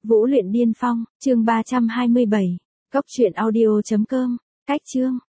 Vũ luyện điên phong, chương 327. Cốc truyện audio.com. Cách chương.